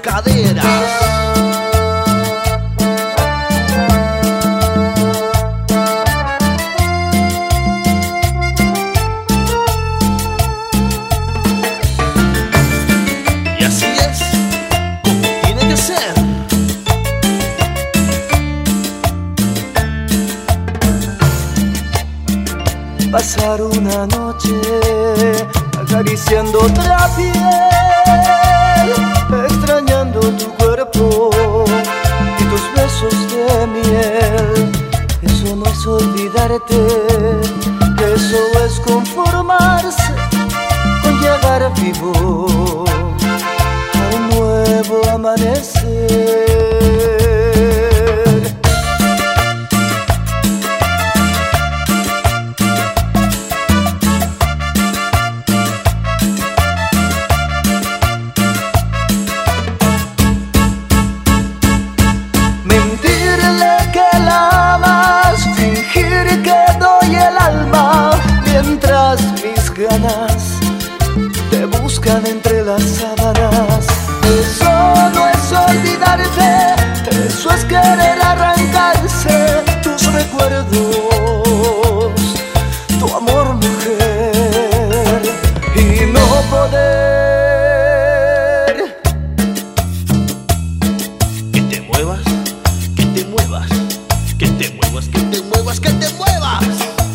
caderas. Y así es como tiene que ser. Pasar una noche acariciando otra piel, extrañando tu cuerpo y tus besos de miel. Eso no es olvidarte, eso es conformarse con llegar vivo a un nuevo amanecer. Mientras mis ganas te buscan entre las sábanas. Eso no es olvidarte, eso es querer arrancarse tus recuerdos, tu amor, mujer, y no poder. Que te muevas, que te muevas, que te muevas, que te muevas, que te muevas.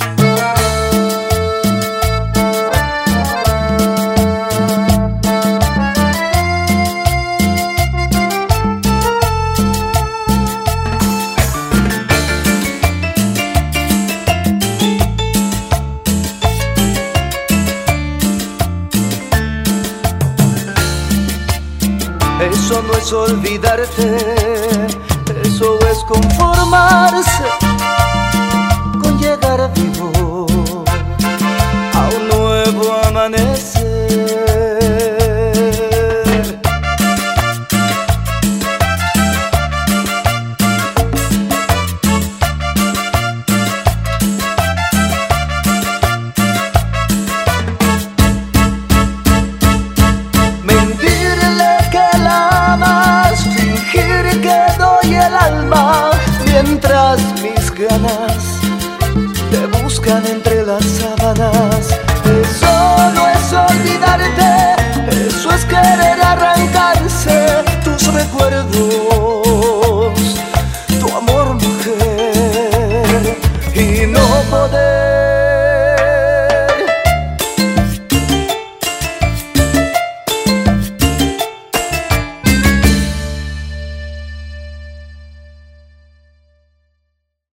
Eso no es olvidarte, eso es conformarse con llegar vivo a un nuevo amanecer. Mientras mis ganas te buscan entre las sábanas.